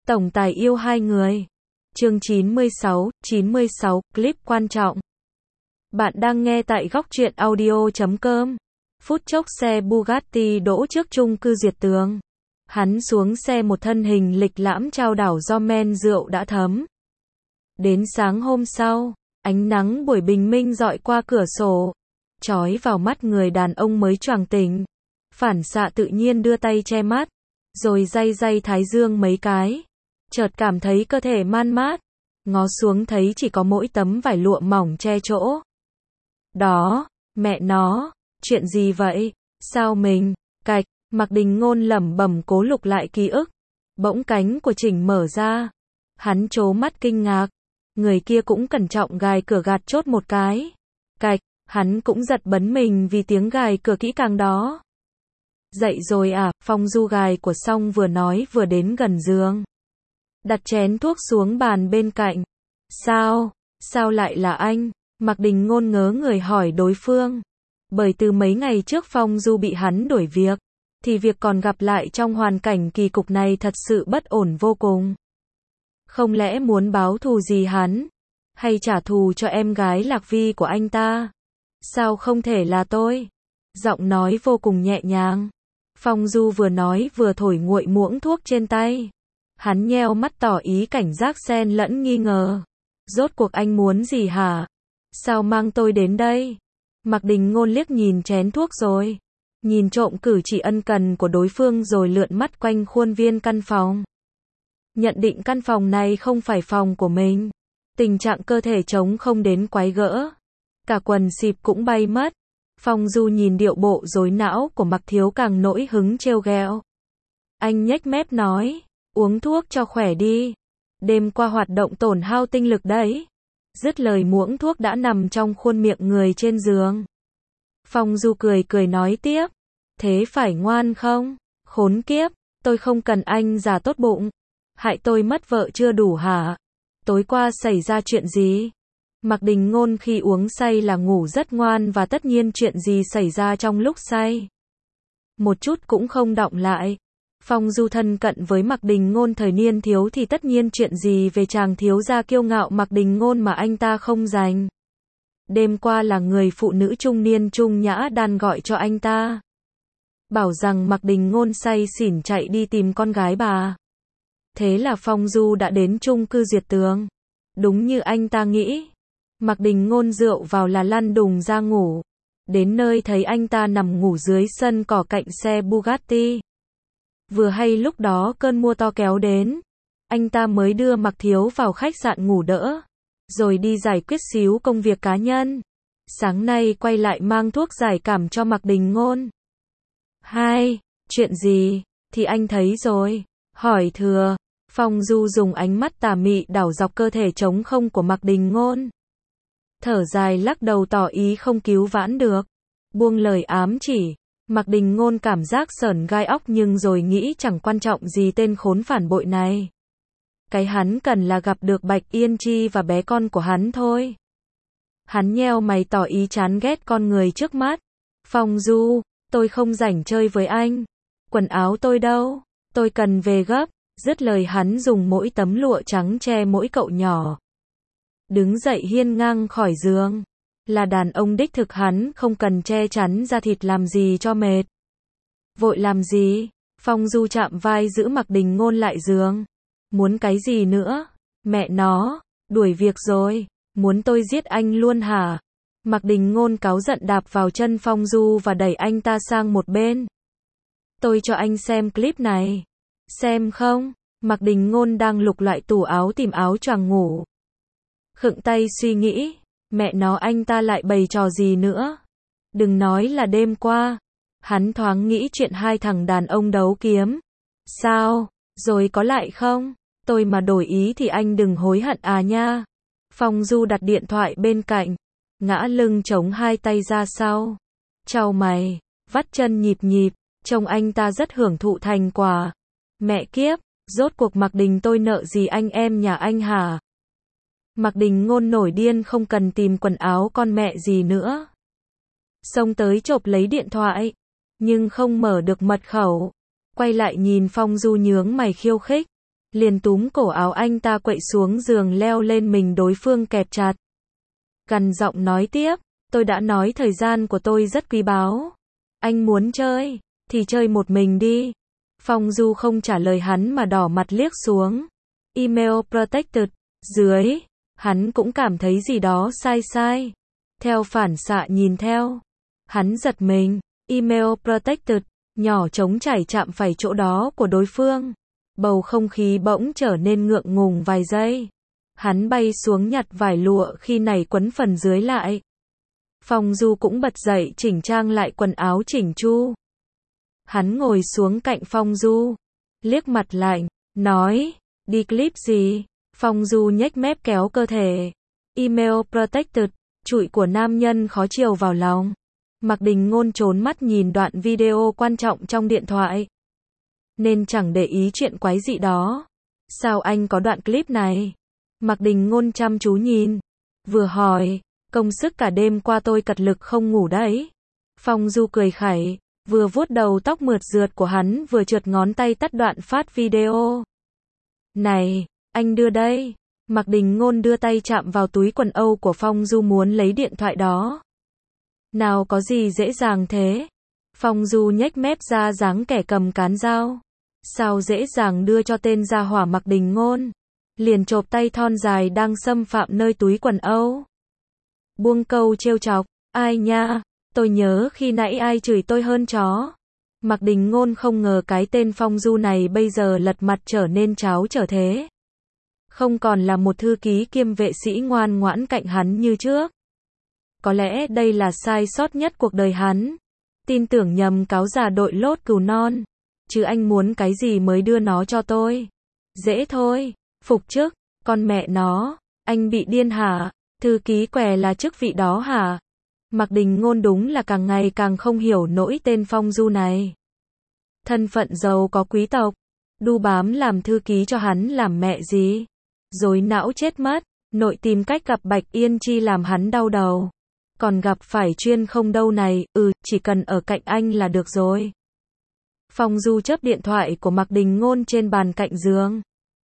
Tổng tài yêu hai người. Chương 96, clip quan trọng. Bạn đang nghe tại góc truyện audio.com. Phút chốc xe Bugatti đỗ trước chung cư Duyệt Tường. Hắn xuống xe một thân hình lịch lãm chao đảo do men rượu đã thấm. Đến sáng hôm sau, ánh nắng buổi bình minh rọi qua cửa sổ, chói vào mắt người đàn ông mới choàng tỉnh. Phản xạ tự nhiên đưa tay che mắt, rồi day thái dương mấy cái. Chợt cảm thấy cơ thể man mát, ngó xuống thấy chỉ có mỗi tấm vải lụa mỏng che chỗ. Đó, mẹ nó, chuyện gì vậy? Sao mình, cạch, Mạc Đình Ngôn lẩm bẩm cố lục lại ký ức. Bỗng cánh của Trình mở ra. Hắn trố mắt kinh ngạc. Người kia cũng cẩn trọng gài cửa gạt chốt một cái. Cạch, hắn cũng giật bắn mình vì tiếng gài cửa kỹ càng đó. Dậy rồi à? Phong Du gài của xong vừa nói vừa đến gần giường. Đặt chén thuốc xuống bàn bên cạnh. Sao lại là anh? Mạc Đình Ngôn ngớ người hỏi đối phương. Bởi từ mấy ngày trước Phong Du bị hắn đuổi việc, thì việc còn gặp lại trong hoàn cảnh kỳ cục này thật sự bất ổn vô cùng. Không lẽ muốn báo thù gì hắn? Hay trả thù cho em gái Lạc Vi của anh ta? Sao không thể là tôi? Giọng nói vô cùng nhẹ nhàng. Phong Du vừa nói vừa thổi nguội muỗng thuốc trên tay. Hắn nheo mắt tỏ ý cảnh giác xen lẫn nghi ngờ. Rốt cuộc anh muốn gì hả? Sao mang tôi đến đây? Mạc Đình Ngôn liếc nhìn chén thuốc rồi nhìn trộm cử chỉ ân cần của đối phương rồi lượn mắt quanh khuôn viên căn phòng. Nhận định căn phòng này không phải phòng của mình. Tình trạng cơ thể trống không đến quái gỡ. Cả quần xịp cũng bay mất. Phong Du nhìn điệu bộ rối não của Mạc Thiếu càng nỗi hứng trêu ghẹo. Anh nhếch mép nói, uống thuốc cho khỏe đi. Đêm qua hoạt động tổn hao tinh lực đấy. Dứt lời muỗng thuốc đã nằm trong khuôn miệng người trên giường. Phong Du cười nói tiếp. Thế phải ngoan không? Khốn kiếp, tôi không cần anh giả tốt bụng. Hại tôi mất vợ chưa đủ hả? Tối qua xảy ra chuyện gì? Mạc Đình Ngôn khi uống say là ngủ rất ngoan và tất nhiên chuyện gì xảy ra trong lúc say. Một chút cũng không đọng lại. Phong Du thân cận với Mạc Đình Ngôn thời niên thiếu thì tất nhiên chuyện gì về chàng thiếu gia kiêu ngạo Mạc Đình Ngôn mà anh ta không dành. Đêm qua là người phụ nữ trung niên Trung Nhã Đan gọi cho anh ta. Bảo rằng Mạc Đình Ngôn say xỉn chạy đi tìm con gái bà. Thế là Phong Du đã đến chung cư Duyệt Tường. Đúng như anh ta nghĩ. Mạc Đình Ngôn rượu vào là lăn đùng ra ngủ. Đến nơi thấy anh ta nằm ngủ dưới sân cỏ cạnh xe Bugatti. Vừa hay lúc đó cơn mưa to kéo đến. Anh ta mới đưa Mạc Thiếu vào khách sạn ngủ đỡ. Rồi đi giải quyết xíu công việc cá nhân. Sáng nay quay lại mang thuốc giải cảm cho Mạc Đình Ngôn. Chuyện gì? Thì anh thấy rồi. Hỏi thừa. Phong Du dùng ánh mắt tà mị đảo dọc cơ thể trống không của Mạc Đình Ngôn. Thở dài lắc đầu tỏ ý không cứu vãn được. Buông lời ám chỉ. Mạc Đình Ngôn cảm giác sởn gai óc nhưng rồi nghĩ chẳng quan trọng gì tên khốn phản bội này. Cái hắn cần là gặp được Bạch Yên Chi và bé con của hắn thôi. Hắn nheo mày tỏ ý chán ghét con người trước mắt. Phong Du, tôi không rảnh chơi với anh. Quần áo tôi đâu? Tôi cần về gấp. Dứt lời hắn dùng mỗi tấm lụa trắng che mỗi cậu nhỏ. Đứng dậy hiên ngang khỏi giường. Là đàn ông đích thực hắn không cần che chắn da thịt làm gì cho mệt. Vội làm gì? Phong Du chạm vai giữ Mạc Đình Ngôn lại giường. Muốn cái gì nữa? Mẹ nó, đuổi việc rồi. Muốn tôi giết anh luôn hả? Mạc Đình Ngôn cáu giận đạp vào chân Phong Du và đẩy anh ta sang một bên. Tôi cho anh xem clip này. Xem không? Mạc Đình Ngôn đang lục loại tủ áo tìm áo choàng ngủ. Khựng tay suy nghĩ. Mẹ nó anh ta lại bày trò gì nữa? Đừng nói là đêm qua. Hắn thoáng nghĩ chuyện hai thằng đàn ông đấu kiếm. Sao? Rồi có lại không? Tôi mà đổi ý thì anh đừng hối hận à nha. Phong Du đặt điện thoại bên cạnh. Ngã lưng chống hai tay ra sau. Chau mày. Vắt chân nhịp. Trông anh ta rất hưởng thụ thành quả. Mẹ kiếp. Rốt cuộc Mạc Đình tôi nợ gì anh em nhà anh hả? Mạc Đình Ngôn nổi điên không cần tìm quần áo con mẹ gì nữa. Xông tới chộp lấy điện thoại. Nhưng không mở được mật khẩu. Quay lại nhìn Phong Du nhướng mày khiêu khích. liền túm cổ áo anh ta quậy xuống giường leo lên mình đối phương kẹp chặt. Gằn giọng nói tiếp, tôi đã nói thời gian của tôi rất quý báu. Anh muốn chơi, thì chơi một mình đi. Phong Du không trả lời hắn mà đỏ mặt liếc xuống. Email protected. Dưới, hắn cũng cảm thấy gì đó sai sai. Theo phản xạ nhìn theo. Hắn giật mình. Email protected. Nhỏ trống chảy chạm phải chỗ đó của đối phương. Bầu không khí bỗng trở nên ngượng ngùng vài giây. Hắn bay xuống nhặt vải lụa khi này quấn phần dưới lại. Phong Du cũng bật dậy chỉnh trang lại quần áo chỉnh chu. Hắn ngồi xuống cạnh Phong Du, liếc mặt lại, nói, đi clip gì? Phong Du nhếch mép kéo cơ thể. Email protected, trụi của nam nhân khó chiều vào lòng. Mạc Đình Ngôn trốn mắt nhìn đoạn video quan trọng trong điện thoại. Nên chẳng để ý chuyện quái dị đó. Sao anh có đoạn clip này? Mạc Đình Ngôn chăm chú nhìn. Vừa hỏi, công sức cả đêm qua tôi cật lực không ngủ đấy. Phong Du cười khẩy, vừa vuốt đầu tóc mượt rượt của hắn vừa trượt ngón tay tắt đoạn phát video. Này, anh đưa đây. Mạc Đình Ngôn đưa tay chạm vào túi quần âu của Phong Du muốn lấy điện thoại đó. Nào có gì dễ dàng thế. Phong Du nhếch mép ra dáng kẻ cầm cán dao. Sao dễ dàng đưa cho tên gia hỏa Mạc Đình Ngôn. Liền chộp tay thon dài đang xâm phạm nơi túi quần âu. Buông câu trêu chọc, ai nha, tôi nhớ khi nãy ai chửi tôi hơn chó. Mạc Đình Ngôn không ngờ cái tên Phong Du này bây giờ lật mặt trở nên tráo trở thế. Không còn là một thư ký kiêm vệ sĩ ngoan ngoãn cạnh hắn như trước. Có lẽ đây là sai sót nhất cuộc đời hắn. Tin tưởng nhầm cáo già đội lốt cừu non. Chứ anh muốn cái gì mới đưa nó cho tôi. Dễ thôi, phục chức, con mẹ nó, anh bị điên hả? Thư ký què là chức vị đó hả? Mạc Đình Ngôn đúng là càng ngày càng không hiểu nỗi tên Phong Du này. Thân phận giàu có quý tộc, đu bám làm thư ký cho hắn làm mẹ gì? Rồi não chết mất, nội tìm cách gặp Bạch Yên Chi làm hắn đau đầu. Còn gặp phải chuyên không đâu này, chỉ cần ở cạnh anh là được rồi. Phong Du chớp điện thoại của Mạc Đình Ngôn trên bàn cạnh giường.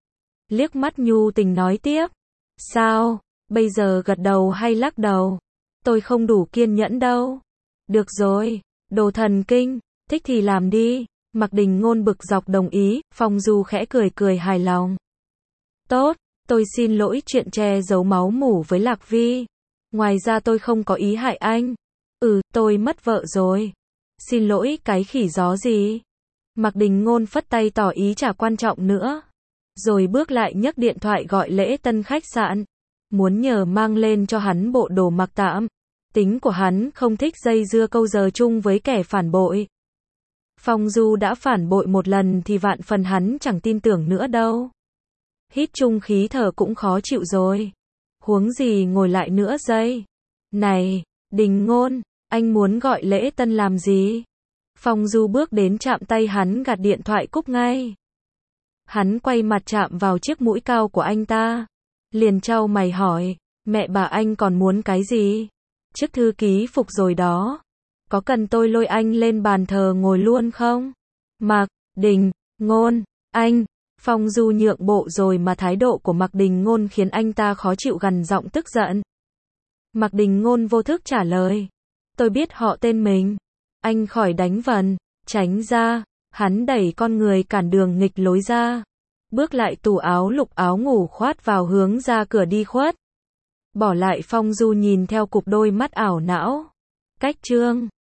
Liếc mắt nhu tình nói tiếp. Sao, bây giờ gật đầu hay lắc đầu? Tôi không đủ kiên nhẫn đâu. Được rồi, đồ thần kinh, thích thì làm đi. Mạc Đình Ngôn bực dọc đồng ý, Phong Du khẽ cười cười hài lòng. Tốt, tôi xin lỗi chuyện che giấu máu mủ với Lạc Vi. Ngoài ra tôi không có ý hại anh. Tôi mất vợ rồi. Xin lỗi cái khỉ gió gì? Mạc Đình Ngôn phất tay tỏ ý chả quan trọng nữa. Rồi bước lại nhấc điện thoại gọi lễ tân khách sạn. Muốn nhờ mang lên cho hắn bộ đồ mặc tạm. Tính của hắn không thích dây dưa câu giờ chung với kẻ phản bội. Phong Du đã phản bội một lần thì vạn phần hắn chẳng tin tưởng nữa đâu. Hít chung khí thở cũng khó chịu rồi. Huống gì ngồi lại nữa giây. Này, Đình Ngôn, anh muốn gọi lễ tân làm gì? Phong Du bước đến chạm tay hắn gạt điện thoại cúp ngay. Hắn quay mặt chạm vào chiếc mũi cao của anh ta. Liền chau mày hỏi, mẹ bà anh còn muốn cái gì? Chức thư ký phục rồi đó. Có cần tôi lôi anh lên bàn thờ ngồi luôn không? Mạc Đình Ngôn, anh. Phong Du nhượng bộ rồi mà thái độ của Mạc Đình Ngôn khiến anh ta khó chịu gằn giọng tức giận. Mạc Đình Ngôn vô thức trả lời. Tôi biết họ tên mình. Anh khỏi đánh vần, tránh ra. Hắn đẩy con người cản đường nghịch lối ra. Bước lại tủ áo lục áo ngủ khoát vào hướng ra cửa đi khuất. Bỏ lại Phong Du nhìn theo cục đôi mắt ảo não. Cách chương